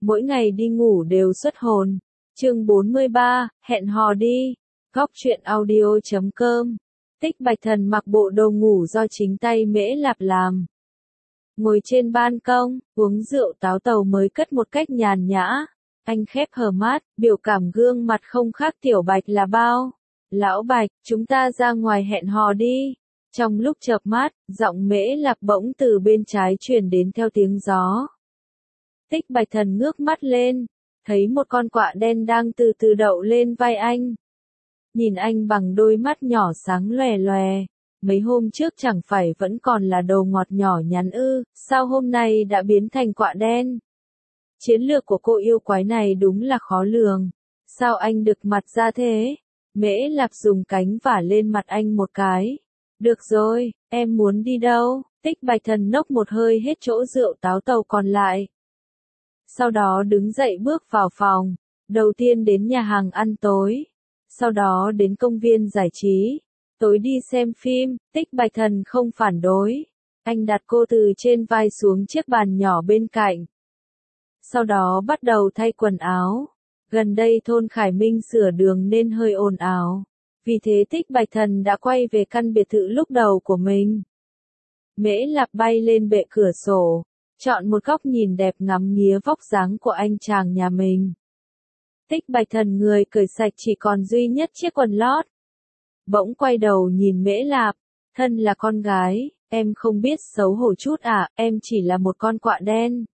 mỗi ngày đi ngủ đều xuất hồn. Chương 43, hẹn hò đi. Góc truyện audio.com. Tích Bạch Thần mặc bộ đồ ngủ do chính tay Mễ Lạp làm. Ngồi trên ban công, uống rượu táo tàu mới cất một cách nhàn nhã. Anh khép hờ mắt, biểu cảm gương mặt không khác Tiểu Bạch là bao. Lão Bạch, chúng ta ra ngoài hẹn hò đi. Trong lúc chợp mắt, giọng Mễ Lạp bỗng từ bên trái truyền đến theo tiếng gió. Tích Bạch Thần ngước mắt lên, thấy một con quạ đen đang từ từ đậu lên vai anh. Nhìn anh bằng đôi mắt nhỏ sáng lòe lòe, mấy hôm trước chẳng phải vẫn còn là đầu ngọt nhỏ nhắn ư, sao hôm nay đã biến thành quạ đen? Chiến lược của cô yêu quái này đúng là khó lường. Sao anh đực mặt ra thế? Mễ Lạp dùng cánh vả lên mặt anh một cái. Được rồi, em muốn đi đâu? Tích Bạch Thần nốc một hơi hết chỗ rượu táo tàu còn lại. Sau đó đứng dậy bước vào phòng, đầu tiên đến nhà hàng ăn tối, sau đó đến công viên giải trí, tối đi xem phim. Tích Bạch Thần không phản đối, anh đặt cô từ trên vai xuống chiếc bàn nhỏ bên cạnh. Sau đó bắt đầu thay quần áo, gần đây thôn Khải Minh sửa đường nên hơi ồn ào, vì thế Tích Bạch Thần đã quay về căn biệt thự lúc đầu của mình. Mễ Lạp bay lên bệ cửa sổ, chọn một góc nhìn đẹp ngắm nghía vóc dáng của anh chàng nhà mình. Tích Bạch Thần người cởi sạch chỉ còn duy nhất chiếc quần lót. Bỗng quay đầu nhìn Mễ Lạp, thân là con gái, em không biết xấu hổ chút à, em chỉ là một con quạ đen.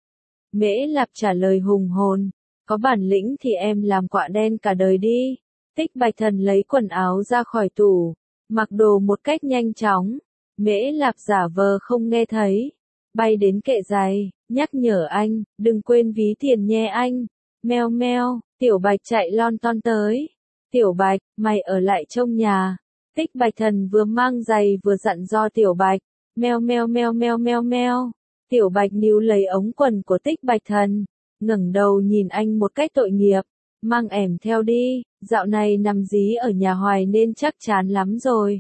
Mễ Lạp trả lời hùng hồn, có bản lĩnh thì em làm quạ đen cả đời đi. Tích Bạch Thần lấy quần áo ra khỏi tủ, mặc đồ một cách nhanh chóng. Mễ Lạp giả vờ không nghe thấy, bay đến kệ giày, nhắc nhở anh, đừng quên ví tiền nhé anh. Meo meo, Tiểu Bạch chạy lon ton tới. Tiểu Bạch, mày ở lại trong nhà. Tích Bạch Thần vừa mang giày vừa dặn dò Tiểu Bạch. Meo meo meo meo meo meo. Tiểu Bạch níu lấy ống quần của Tích Bạch Thần, ngẩng đầu nhìn anh một cách tội nghiệp. Mang ẻm theo đi, dạo này nằm dí ở nhà hoài nên chắc chán lắm rồi.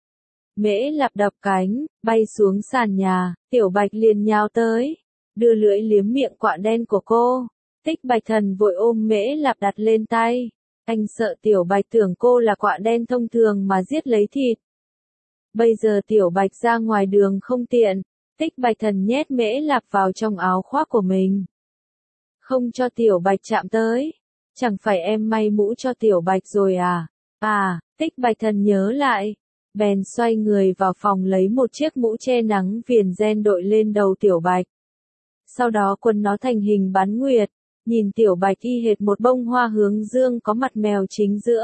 Mễ Lạp đập cánh, bay xuống sàn nhà, Tiểu Bạch liền nhào tới, đưa lưỡi liếm miệng quạ đen của cô. Tích Bạch Thần vội ôm Mễ Lạp đặt lên tay. Anh sợ Tiểu Bạch tưởng cô là quạ đen thông thường mà giết lấy thịt. Bây giờ Tiểu Bạch ra ngoài đường không tiện, Tích Bạch Thần nhét Mễ Lạp vào trong áo khoác của mình. Không cho Tiểu Bạch chạm tới. Chẳng phải em may mũ cho Tiểu Bạch rồi à? À, Tích Bạch Thần nhớ lại. Bèn xoay người vào phòng lấy một chiếc mũ che nắng viền ren đội lên đầu Tiểu Bạch. Sau đó quấn nó thành hình bán nguyệt, nhìn Tiểu Bạch y hệt một bông hoa hướng dương có mặt mèo chính giữa.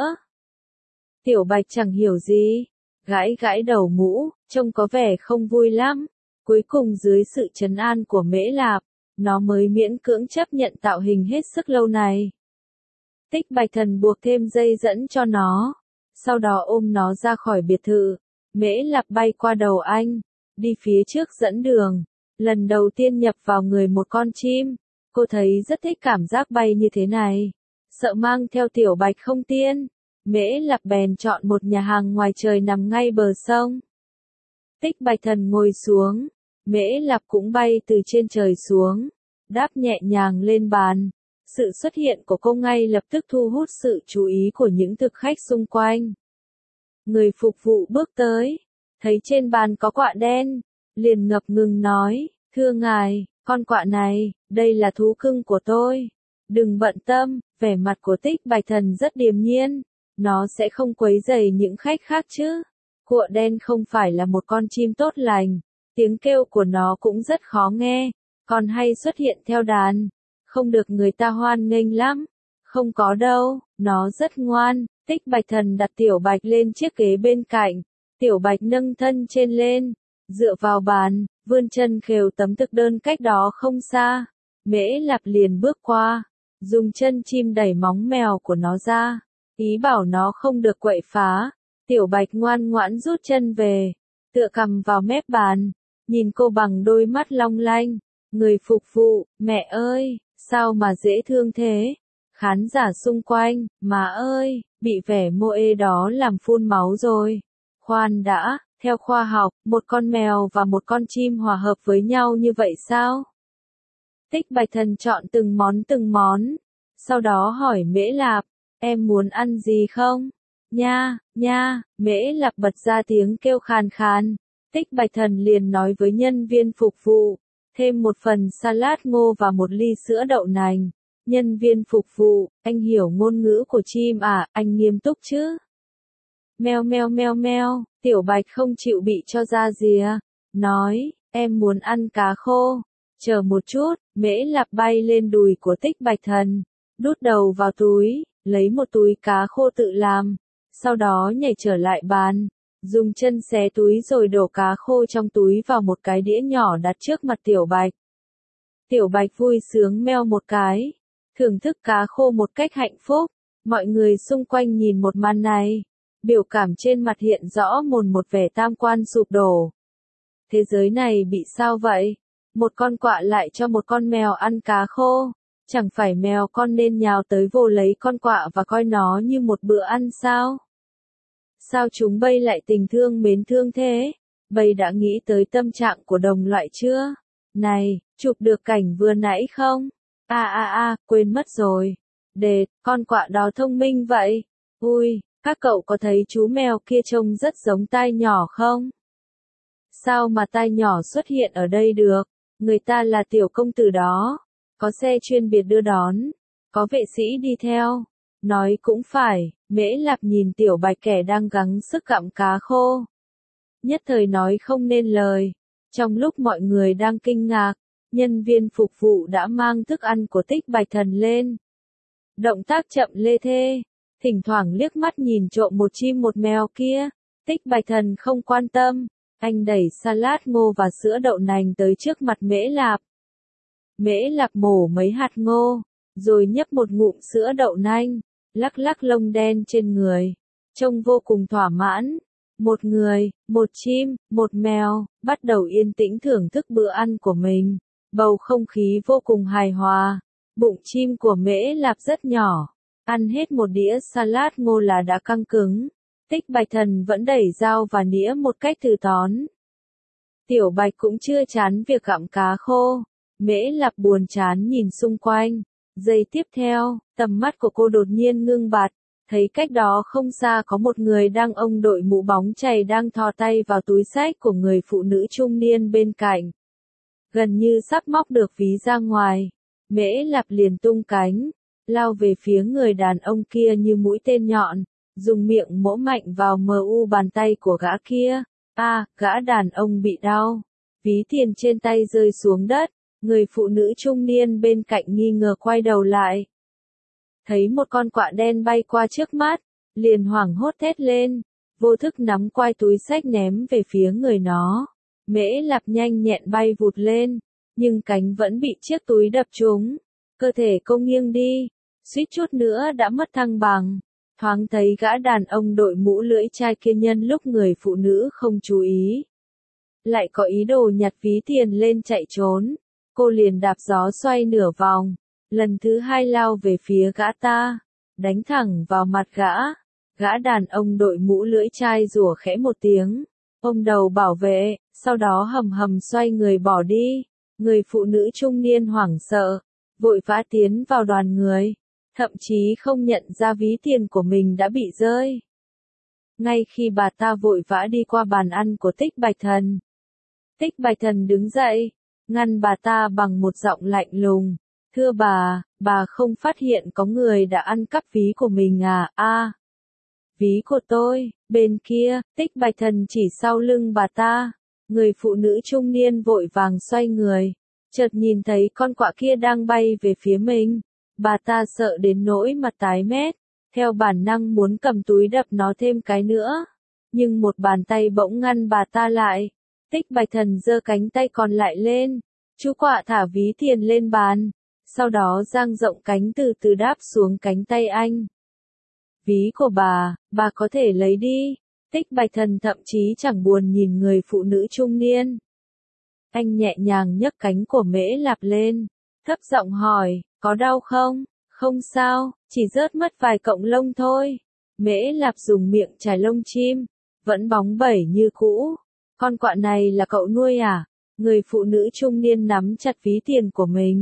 Tiểu Bạch chẳng hiểu gì, gãi gãi đầu mũ, trông có vẻ không vui lắm. Cuối cùng dưới sự trấn an của Mễ Lạp, nó mới miễn cưỡng chấp nhận tạo hình hết sức lâu này. Tích Bạch Thần buộc thêm dây dẫn cho nó, sau đó ôm nó ra khỏi biệt thự. Mễ Lạp bay qua đầu anh, đi phía trước dẫn đường, lần đầu tiên nhập vào người một con chim. Cô thấy rất thích cảm giác bay như thế này, sợ mang theo Tiểu Bạch không tiên. Mễ Lạp bèn chọn một nhà hàng ngoài trời nằm ngay bờ sông. Tích Bạch Thần ngồi xuống, Mễ Lạp cũng bay từ trên trời xuống, đáp nhẹ nhàng lên bàn. Sự xuất hiện của cô ngay lập tức thu hút sự chú ý của những thực khách xung quanh. Người phục vụ bước tới, thấy trên bàn có quạ đen, liền ngập ngừng nói, thưa ngài, con quạ này, đây là thú cưng của tôi. Đừng bận tâm, vẻ mặt của Tích Bạch Thần rất điềm nhiên, nó sẽ không quấy rầy những khách khác chứ. Quạ đen không phải là một con chim tốt lành, tiếng kêu của nó cũng rất khó nghe, còn hay xuất hiện theo đàn, không được người ta hoan nghênh lắm. Không có đâu, nó rất ngoan. Tích Bạch Thần đặt Tiểu Bạch lên chiếc ghế bên cạnh, Tiểu Bạch nâng thân trên lên, dựa vào bàn, vươn chân khều tấm thực đơn cách đó không xa. Mễ Lạp liền bước qua, dùng chân chim đẩy móng mèo của nó ra, ý bảo nó không được quậy phá. Tiểu Bạch ngoan ngoãn rút chân về, tựa cằm vào mép bàn, nhìn cô bằng đôi mắt long lanh. Người phục vụ, mẹ ơi, sao mà dễ thương thế? Khán giả xung quanh, má ơi, bị vẻ mô ê đó làm phun máu rồi. Khoan đã, theo khoa học, một con mèo và một con chim hòa hợp với nhau như vậy sao? Tích Bạch Thần chọn từng món. Sau đó hỏi Mễ Lạp, em muốn ăn gì không? Nha, nha, Mễ Lạp bật ra tiếng kêu khàn khàn. Tích Bạch Thần liền nói với nhân viên phục vụ, thêm một phần salad ngô và một ly sữa đậu nành. Nhân viên phục vụ, anh hiểu ngôn ngữ của chim à, anh nghiêm túc chứ? Meo meo meo meo, Tiểu Bạch không chịu bị cho ra rìa, nói, em muốn ăn cá khô. Chờ một chút, Mễ Lạp bay lên đùi của Tích Bạch Thần, đút đầu vào túi, lấy một túi cá khô tự làm, sau đó nhảy trở lại bàn, dùng chân xé túi rồi đổ cá khô trong túi vào một cái đĩa nhỏ đặt trước mặt Tiểu Bạch. Tiểu Bạch vui sướng meo một cái, thưởng thức cá khô một cách hạnh phúc. Mọi người xung quanh nhìn một màn này, biểu cảm trên mặt hiện rõ một vẻ tam quan sụp đổ. Thế giới này bị sao vậy? Một con quạ lại cho một con mèo ăn cá khô. Chẳng phải mèo con nên nhào tới vồ lấy con quạ và coi nó như một bữa ăn sao? Sao chúng bây lại tình thương mến thương thế? Bây đã nghĩ tới tâm trạng của đồng loại chưa? Này, chụp được cảnh vừa nãy không? Quên mất rồi. Con quạ đó thông minh vậy. Ui, các cậu có thấy chú mèo kia trông rất giống tai nhỏ không? Sao mà tai nhỏ xuất hiện ở đây được? Người ta là tiểu công tử đó. Có xe chuyên biệt đưa đón. Có vệ sĩ đi theo. Nói cũng phải, Mễ Lạp nhìn Tiểu Bạch kẻ đang gắng sức gặm cá khô. Nhất thời nói không nên lời. Trong lúc mọi người đang kinh ngạc, nhân viên phục vụ đã mang thức ăn của Tích Bạch Thần lên. Động tác chậm lê thê, thỉnh thoảng liếc mắt nhìn trộm một chim một mèo kia. Tích Bạch Thần không quan tâm, anh đẩy salad ngô và sữa đậu nành tới trước mặt Mễ Lạp. Mễ Lạp mổ mấy hạt ngô, rồi nhấp một ngụm sữa đậu nành, lắc lắc lông đen trên người, trông vô cùng thỏa mãn. Một người, một chim, một mèo, bắt đầu yên tĩnh thưởng thức bữa ăn của mình. Bầu không khí vô cùng hài hòa. Bụng chim của Mễ Lạp rất nhỏ, ăn hết một đĩa salad ngô là đã căng cứng. Tích Bạch Thần vẫn đẩy dao và nĩa một cách từ tốn. Tiểu Bạch cũng chưa chán việc gặm cá khô. Mễ Lạp buồn chán nhìn xung quanh. Giây tiếp theo, tầm mắt của cô đột nhiên ngưng bặt. Thấy cách đó không xa có một người đang ông đội mũ bóng chày đang thò tay vào túi xách của người phụ nữ trung niên bên cạnh. Gần như sắp móc được ví ra ngoài. Mễ Lạp liền tung cánh, lao về phía người đàn ông kia như mũi tên nhọn, dùng miệng mỗ mạnh vào bàn tay của gã kia. Gã đàn ông bị đau. Ví tiền trên tay rơi xuống đất, người phụ nữ trung niên bên cạnh nghi ngờ quay đầu lại. Thấy một con quạ đen bay qua trước mắt, liền hoảng hốt thét lên, vô thức nắm quai túi xách ném về phía người nó. Mễ Lạp nhanh nhẹn bay vụt lên, nhưng cánh vẫn bị chiếc túi đập trúng. Cơ thể cô nghiêng đi, suýt chút nữa đã mất thăng bằng. Thoáng thấy gã đàn ông đội mũ lưỡi chai kia nhân lúc người phụ nữ không chú ý, lại có ý đồ nhặt ví tiền lên chạy trốn. Cô liền đạp gió xoay nửa vòng, lần thứ hai lao về phía gã ta, đánh thẳng vào mặt gã. Gã đàn ông đội mũ lưỡi chai rủa khẽ một tiếng, ôm đầu bảo vệ, sau đó hầm hầm xoay người bỏ đi. Người phụ nữ trung niên hoảng sợ, vội vã tiến vào đoàn người, thậm chí không nhận ra ví tiền của mình đã bị rơi. Ngay khi bà ta vội vã đi qua bàn ăn của Tích Bạch Thần, Tích Bạch Thần đứng dậy, ngăn bà ta bằng một giọng lạnh lùng. Thưa bà không phát hiện có người đã ăn cắp ví của mình à? Ví của tôi, bên kia. Tích Bạch Thần chỉ sau lưng bà ta. Người phụ nữ trung niên vội vàng xoay người, chợt nhìn thấy con quạ kia đang bay về phía mình. Bà ta sợ đến nỗi mặt tái mét, theo bản năng muốn cầm túi đập nó thêm cái nữa. Nhưng một bàn tay bỗng ngăn bà ta lại. Tích Bạch Thần giơ cánh tay còn lại lên. Chú quạ thả ví tiền lên bàn, sau đó dang rộng cánh từ từ đáp xuống cánh tay anh. Ví của bà có thể lấy đi. Tích Bạch Thần thậm chí chẳng buồn nhìn người phụ nữ trung niên. Anh nhẹ nhàng nhấc cánh của Mễ Lạp lên, thấp giọng hỏi, có đau không? Không sao, chỉ rớt mất vài cọng lông thôi. Mễ Lạp dùng miệng chải lông chim, vẫn bóng bẩy như cũ. Con quạ này là cậu nuôi à? Người phụ nữ trung niên nắm chặt ví tiền của mình,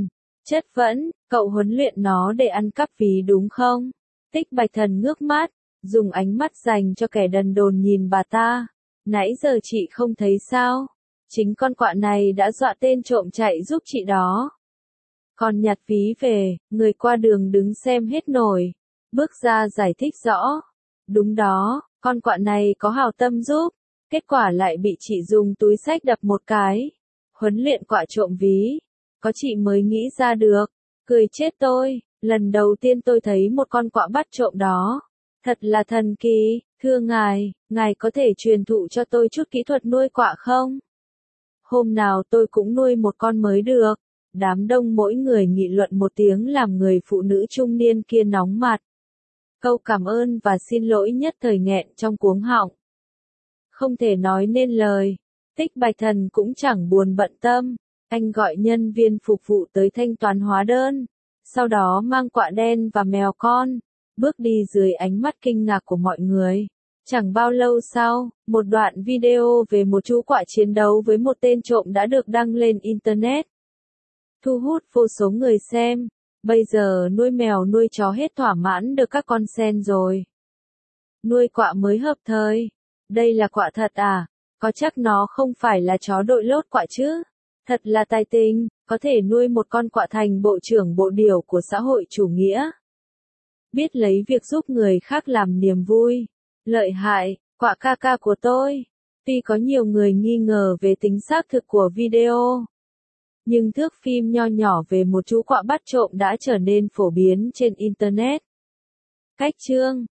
Chất vấn, cậu huấn luyện nó để ăn cắp ví đúng không? Tích Bạch Thần ngước mắt, dùng ánh mắt dành cho kẻ đần độn nhìn bà ta. Nãy giờ chị không thấy sao? Chính con quạ này đã dọa tên trộm chạy giúp chị đó. Còn nhặt ví về, người qua đường đứng xem hết nổi. Bước ra giải thích rõ. Đúng đó, con quạ này có hảo tâm giúp. Kết quả lại bị chị dùng túi xách đập một cái. Huấn luyện quạ trộm ví. Có chị mới nghĩ ra được. Cười chết tôi, lần đầu tiên tôi thấy một con quạ bắt trộm đó. Thật là thần kỳ, thưa ngài có thể truyền thụ cho tôi chút kỹ thuật nuôi quạ không? Hôm nào tôi cũng nuôi một con mới được. Đám đông mỗi người nghị luận một tiếng làm người phụ nữ trung niên kia nóng mặt. Câu cảm ơn và xin lỗi nhất thời nghẹn trong cuống họng. Không thể nói nên lời. Tích Bạch Thần cũng chẳng buồn bận tâm. Anh gọi nhân viên phục vụ tới thanh toán hóa đơn. Sau đó mang quạ đen và mèo con. Bước đi dưới ánh mắt kinh ngạc của mọi người. Chẳng bao lâu sau, một đoạn video về một chú quạ chiến đấu với một tên trộm đã được đăng lên Internet. Thu hút vô số người xem. Bây giờ nuôi mèo nuôi chó hết thỏa mãn được các con sen rồi. Nuôi quạ mới hợp thời. Đây là quạ thật à? Có chắc nó không phải là chó đội lốt quạ chứ? Thật là tài tình, có thể nuôi một con quạ thành bộ trưởng bộ điều của xã hội chủ nghĩa. Biết lấy việc giúp người khác làm niềm vui. Lợi hại, quạ ca ca của tôi. Tuy có nhiều người nghi ngờ về tính xác thực của video, nhưng thước phim nho nhỏ về một chú quạ bắt trộm đã trở nên phổ biến trên Internet. Cách chương